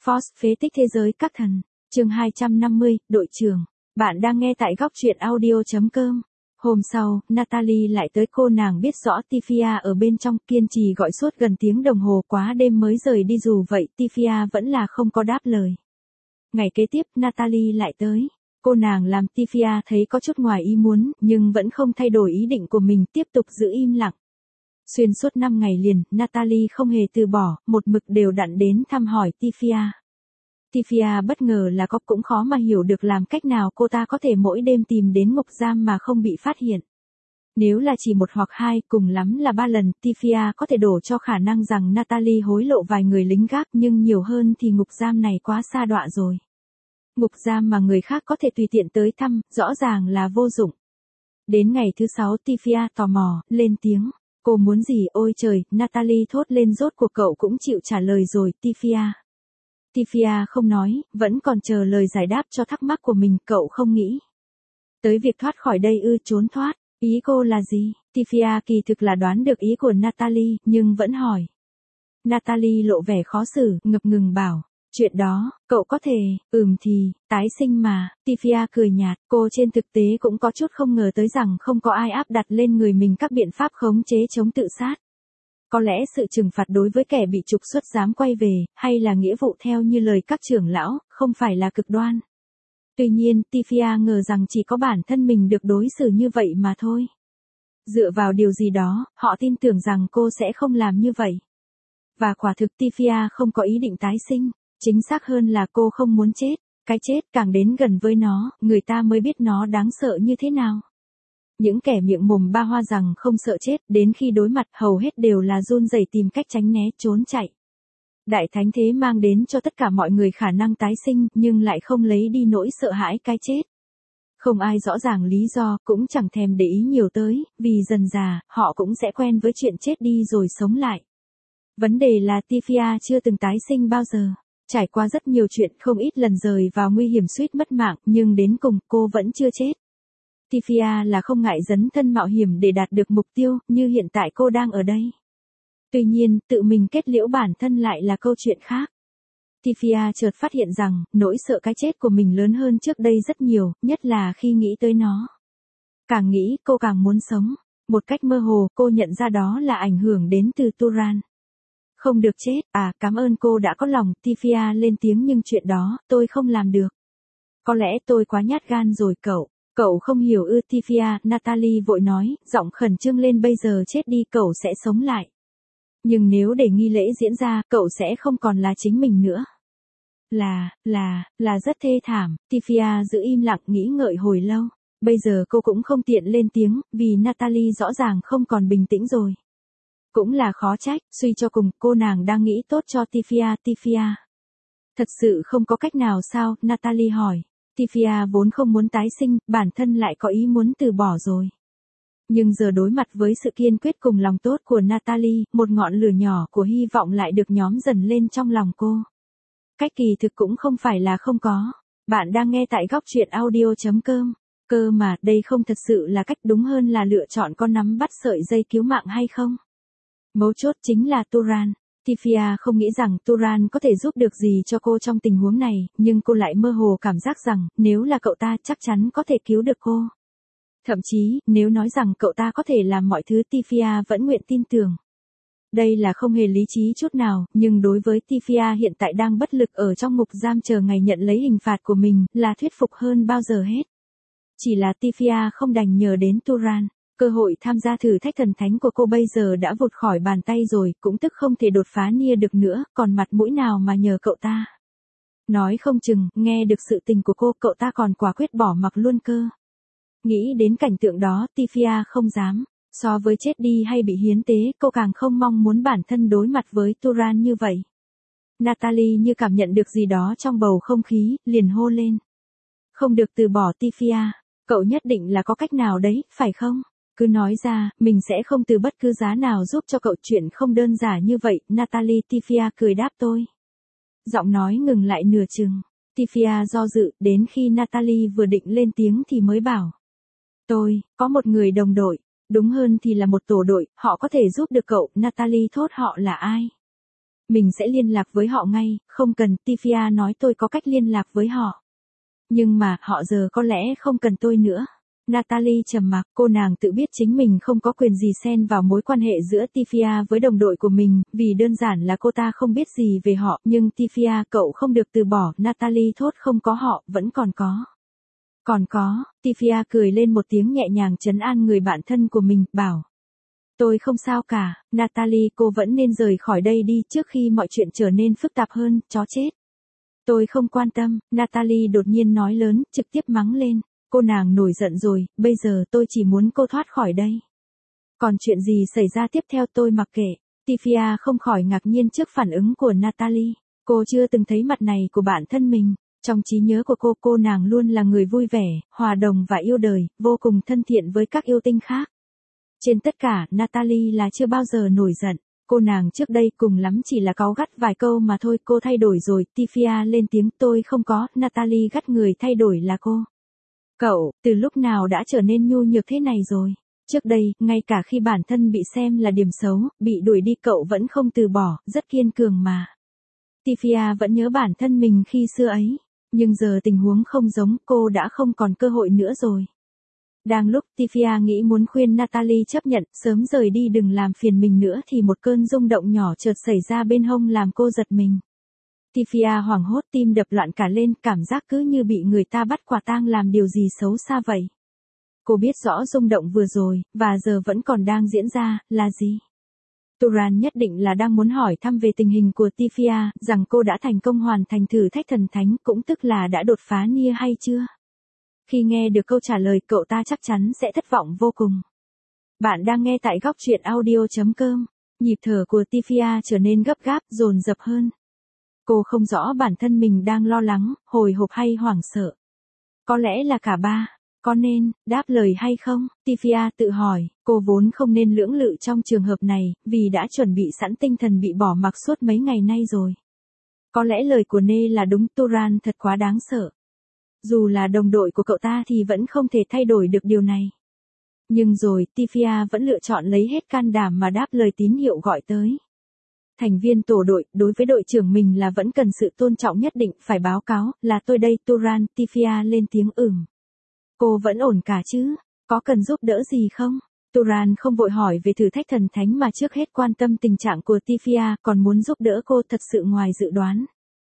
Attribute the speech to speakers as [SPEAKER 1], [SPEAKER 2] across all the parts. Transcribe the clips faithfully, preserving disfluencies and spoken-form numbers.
[SPEAKER 1] Force phế tích thế giới các thần. Chương hai trăm năm mươi, đội trưởng. Bạn đang nghe tại góc truyện audio chấm com. Hôm sau, Natalie lại tới, cô nàng biết rõ Tifia ở bên trong, kiên trì gọi suốt gần tiếng đồng hồ, quá đêm mới rời đi, dù vậy Tifia vẫn là không có đáp lời. Ngày kế tiếp, Natalie lại tới. Cô nàng làm Tifia thấy có chút ngoài ý muốn, nhưng vẫn không thay đổi ý định của mình, tiếp tục giữ im lặng. Xuyên suốt năm ngày liền, Natalie không hề từ bỏ, một mực đều đặn đến thăm hỏi Tifia. Tifia bất ngờ là có cũng khó mà hiểu được làm cách nào cô ta có thể mỗi đêm tìm đến ngục giam mà không bị phát hiện. Nếu là chỉ một hoặc hai, cùng lắm là ba lần, Tifia có thể đổ cho khả năng rằng Natalie hối lộ vài người lính gác, nhưng nhiều hơn thì ngục giam này quá xa đọa rồi. Ngục giam mà người khác có thể tùy tiện tới thăm, rõ ràng là vô dụng. Đến ngày thứ sáu, Tifia tò mò, lên tiếng. Cô muốn gì? Ôi trời, Natalie thốt lên, rốt cuộc cậu cũng chịu trả lời rồi, Tifia. Tifia không nói, vẫn còn chờ lời giải đáp cho thắc mắc của mình. Cậu không nghĩ tới việc thoát khỏi đây ư? Trốn thoát, ý cô là gì? Tifia kỳ thực là đoán được ý của Natalie, nhưng vẫn hỏi. Natalie lộ vẻ khó xử, ngập ngừng bảo. Chuyện đó, cậu có thể, ừm thì, tái sinh mà. Tifia cười nhạt, cô trên thực tế cũng có chút không ngờ tới rằng không có ai áp đặt lên người mình các biện pháp khống chế chống tự sát. Có lẽ sự trừng phạt đối với kẻ bị trục xuất dám quay về, hay là nghĩa vụ theo như lời các trưởng lão, không phải là cực đoan. Tuy nhiên, Tifia ngờ rằng chỉ có bản thân mình được đối xử như vậy mà thôi. Dựa vào điều gì đó, họ tin tưởng rằng cô sẽ không làm như vậy. Và quả thực Tifia không có ý định tái sinh. Chính xác hơn là cô không muốn chết. Cái chết càng đến gần với nó, người ta mới biết nó đáng sợ như thế nào. Những kẻ miệng mồm ba hoa rằng không sợ chết, đến khi đối mặt hầu hết đều là run rẩy tìm cách tránh né, trốn chạy. Đại thánh thế mang đến cho tất cả mọi người khả năng tái sinh, nhưng lại không lấy đi nỗi sợ hãi cái chết. Không ai rõ ràng lý do, cũng chẳng thèm để ý nhiều tới, vì dần dà, họ cũng sẽ quen với chuyện chết đi rồi sống lại. Vấn đề là Tifia chưa từng tái sinh bao giờ. Trải qua rất nhiều chuyện, không ít lần rời vào nguy hiểm suýt mất mạng, nhưng đến cùng cô vẫn chưa chết. Tifia là không ngại dấn thân mạo hiểm để đạt được mục tiêu, như hiện tại cô đang ở đây. Tuy nhiên, tự mình kết liễu bản thân lại là câu chuyện khác. Tifia chợt phát hiện rằng, nỗi sợ cái chết của mình lớn hơn trước đây rất nhiều, nhất là khi nghĩ tới nó. Càng nghĩ, cô càng muốn sống. Một cách mơ hồ, cô nhận ra đó là ảnh hưởng đến từ Turan. Không được chết, à, cảm ơn cô đã có lòng, Tifia lên tiếng, nhưng chuyện đó, tôi không làm được. Có lẽ tôi quá nhát gan rồi cậu. Cậu không hiểu ư? Tifia, Natalie vội nói, giọng khẩn trương lên, bây giờ chết đi cậu sẽ sống lại. Nhưng nếu để nghi lễ diễn ra, cậu sẽ không còn là chính mình nữa. Là, là, là rất thê thảm. Tifia giữ im lặng nghĩ ngợi hồi lâu. Bây giờ cô cũng không tiện lên tiếng, vì Natalie rõ ràng không còn bình tĩnh rồi. Cũng là khó trách, suy cho cùng, cô nàng đang nghĩ tốt cho Tifia. Tifia. Thật sự không có cách nào sao? Natalie hỏi. Tifia vốn không muốn tái sinh, bản thân lại có ý muốn từ bỏ rồi. Nhưng giờ đối mặt với sự kiên quyết cùng lòng tốt của Natalie, một ngọn lửa nhỏ của hy vọng lại được nhóm dần lên trong lòng cô. Cách kỳ thực cũng không phải là không có. Bạn đang nghe tại góc truyện audio chấm com. Cơ mà, đây không thật sự là cách, đúng hơn là lựa chọn con nắm bắt sợi dây cứu mạng hay không? Mấu chốt chính là Turan. Tifia không nghĩ rằng Turan có thể giúp được gì cho cô trong tình huống này, nhưng cô lại mơ hồ cảm giác rằng, nếu là cậu ta chắc chắn có thể cứu được cô. Thậm chí, nếu nói rằng cậu ta có thể làm mọi thứ, Tifia vẫn nguyện tin tưởng. Đây là không hề lý trí chút nào, nhưng đối với Tifia hiện tại đang bất lực ở trong ngục giam chờ ngày nhận lấy hình phạt của mình, là thuyết phục hơn bao giờ hết. Chỉ là Tifia không đành nhờ đến Turan. Cơ hội tham gia thử thách thần thánh của cô bây giờ đã vụt khỏi bàn tay rồi, cũng tức không thể đột phá nia được nữa, còn mặt mũi nào mà nhờ cậu ta. Nói không chừng, nghe được sự tình của cô, cậu ta còn quả quyết bỏ mặc luôn cơ. Nghĩ đến cảnh tượng đó, Tifia không dám. So với chết đi hay bị hiến tế, cô càng không mong muốn bản thân đối mặt với Turan như vậy. Natalie như cảm nhận được gì đó trong bầu không khí, liền hô lên. Không được từ bỏ Tifia. Cậu nhất định là có cách nào đấy, phải không? Cứ nói ra, mình sẽ không từ bất cứ giá nào giúp cho cậu, chuyện không đơn giản như vậy. Natalie. Tifia cười đáp tôi. Giọng nói ngừng lại nửa chừng. Tifia do dự, đến khi Natalie vừa định lên tiếng thì mới bảo. Tôi, có một người đồng đội, đúng hơn thì là một tổ đội, họ có thể giúp được cậu. Natalie thốt, họ là ai? Mình sẽ liên lạc với họ ngay, không cần, Tifia nói tôi có cách liên lạc với họ. Nhưng mà, họ giờ có lẽ không cần tôi nữa. Natalie trầm mặc, cô nàng tự biết chính mình không có quyền gì xen vào mối quan hệ giữa Tifia với đồng đội của mình, vì đơn giản là cô ta không biết gì về họ, nhưng Tifia cậu không được từ bỏ, Natalie thốt không có họ, vẫn còn có. Còn có, Tifia cười lên một tiếng nhẹ nhàng trấn an người bạn thân của mình, bảo. Tôi không sao cả, Natalie cô vẫn nên rời khỏi đây đi trước khi mọi chuyện trở nên phức tạp hơn, chó chết. Tôi không quan tâm, Natalie đột nhiên nói lớn, trực tiếp mắng lên. Cô nàng nổi giận rồi, bây giờ tôi chỉ muốn cô thoát khỏi đây. Còn chuyện gì xảy ra tiếp theo tôi mặc kệ. Tifia không khỏi ngạc nhiên trước phản ứng của Natalie. Cô chưa từng thấy mặt này của bản thân mình. Trong trí nhớ của cô, cô nàng luôn là người vui vẻ, hòa đồng và yêu đời, vô cùng thân thiện với các yêu tinh khác. Trên tất cả, Natalie là chưa bao giờ nổi giận. Cô nàng trước đây cùng lắm chỉ là cáu gắt vài câu mà thôi, cô thay đổi rồi. Tifia lên tiếng, tôi không có, Natalie gắt người thay đổi là cô. Cậu, từ lúc nào đã trở nên nhu nhược thế này rồi? Trước đây, ngay cả khi bản thân bị xem là điểm xấu, bị đuổi đi cậu vẫn không từ bỏ, rất kiên cường mà. Tifia vẫn nhớ bản thân mình khi xưa ấy. Nhưng giờ tình huống không giống, cô đã không còn cơ hội nữa rồi. Đang lúc Tifia nghĩ muốn khuyên Natalie chấp nhận, sớm rời đi đừng làm phiền mình nữa thì một cơn rung động nhỏ chợt xảy ra bên hông làm cô giật mình. Tifia hoảng hốt tim đập loạn cả lên, cảm giác cứ như bị người ta bắt quả tang làm điều gì xấu xa vậy. Cô biết rõ rung động vừa rồi, và giờ vẫn còn đang diễn ra, là gì? Turan nhất định là đang muốn hỏi thăm về tình hình của Tifia, rằng cô đã thành công hoàn thành thử thách thần thánh, cũng tức là đã đột phá Nia hay chưa? Khi nghe được câu trả lời, cậu ta chắc chắn sẽ thất vọng vô cùng. Bạn đang nghe tại góc truyện audio chấm com. Nhịp thở của Tifia trở nên gấp gáp, dồn dập hơn. Cô không rõ bản thân mình đang lo lắng, hồi hộp hay hoảng sợ. Có lẽ là cả ba. Có nên đáp lời hay không? Tifia tự hỏi, cô vốn không nên lưỡng lự trong trường hợp này, vì đã chuẩn bị sẵn tinh thần bị bỏ mặc suốt mấy ngày nay rồi. Có lẽ lời của Nê là đúng, Turan thật quá đáng sợ. Dù là đồng đội của cậu ta thì vẫn không thể thay đổi được điều này. Nhưng rồi, Tifia vẫn lựa chọn lấy hết can đảm mà đáp lời tín hiệu gọi tới. Thành viên tổ đội, đối với đội trưởng mình là vẫn cần sự tôn trọng nhất định, phải báo cáo, là tôi đây, Turan, Tifia lên tiếng ừm. Cô vẫn ổn cả chứ? Có cần giúp đỡ gì không? Turan không vội hỏi về thử thách thần thánh mà trước hết quan tâm tình trạng của Tifia, còn muốn giúp đỡ cô thật sự ngoài dự đoán.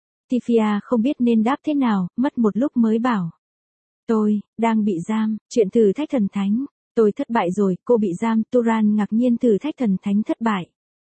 [SPEAKER 1] Tifia không biết nên đáp thế nào, mất một lúc mới bảo. Tôi, đang bị giam, chuyện thử thách thần thánh. Tôi thất bại rồi, cô bị giam, Turan ngạc nhiên thử thách thần thánh thất bại.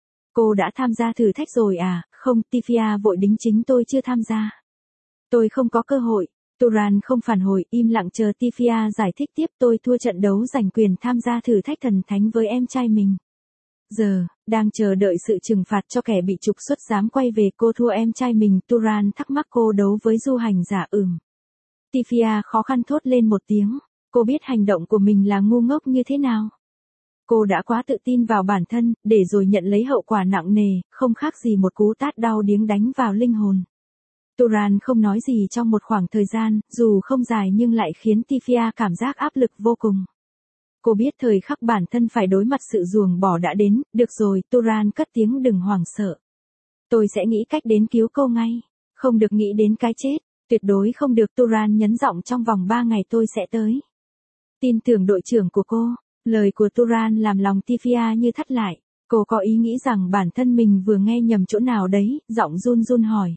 [SPEAKER 1] Cô đã tham gia thử thách rồi à? Không, Tifia vội đính chính tôi chưa tham gia. Tôi không có cơ hội. Turan không phản hồi, im lặng chờ Tifia giải thích tiếp, tôi thua trận đấu giành quyền tham gia thử thách thần thánh với em trai mình. Giờ, đang chờ đợi sự trừng phạt cho kẻ bị trục xuất dám quay về, cô thua em trai mình, Turan thắc mắc cô đấu với du hành giả ừm. Tifia khó khăn thốt lên một tiếng, cô biết hành động của mình là ngu ngốc như thế nào. Cô đã quá tự tin vào bản thân, để rồi nhận lấy hậu quả nặng nề, không khác gì một cú tát đau điếng đánh vào linh hồn. Turan không nói gì trong một khoảng thời gian, dù không dài nhưng lại khiến Tifia cảm giác áp lực vô cùng. Cô biết thời khắc bản thân phải đối mặt sự ruồng bỏ đã đến, được rồi, Turan cất tiếng đừng hoảng sợ. Tôi sẽ nghĩ cách đến cứu cô ngay, không được nghĩ đến cái chết, tuyệt đối không được, Turan nhấn giọng trong vòng ba ngày tôi sẽ tới. Tin tưởng đội trưởng của cô, lời của Turan làm lòng Tifia như thắt lại, cô có ý nghĩ rằng bản thân mình vừa nghe nhầm chỗ nào đấy, giọng run run hỏi.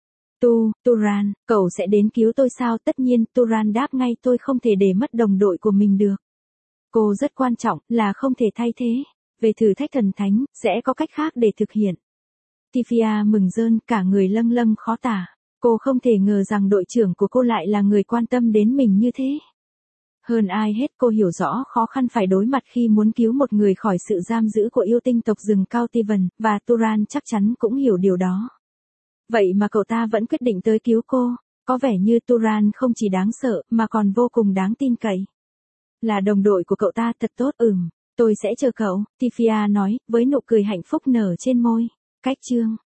[SPEAKER 1] Tu, Turan, cậu sẽ đến cứu tôi sao? Tất nhiên, Turan đáp ngay, tôi không thể để mất đồng đội của mình được. Cô rất quan trọng, là không thể thay thế. Về thử thách thần thánh, sẽ có cách khác để thực hiện. Tifia mừng rơn, cả người lâng lâng khó tả. Cô không thể ngờ rằng đội trưởng của cô lại là người quan tâm đến mình như thế. Hơn ai hết cô hiểu rõ khó khăn phải đối mặt khi muốn cứu một người khỏi sự giam giữ của yêu tinh tộc rừng cao Tivan, và Turan chắc chắn cũng hiểu điều đó. Vậy mà cậu ta vẫn quyết định tới cứu cô, có vẻ như Turan không chỉ đáng sợ, mà còn vô cùng đáng tin cậy. Là đồng đội của cậu ta thật tốt, ừm, tôi sẽ chờ cậu, Tifia nói, với nụ cười hạnh phúc nở trên môi. Cách chương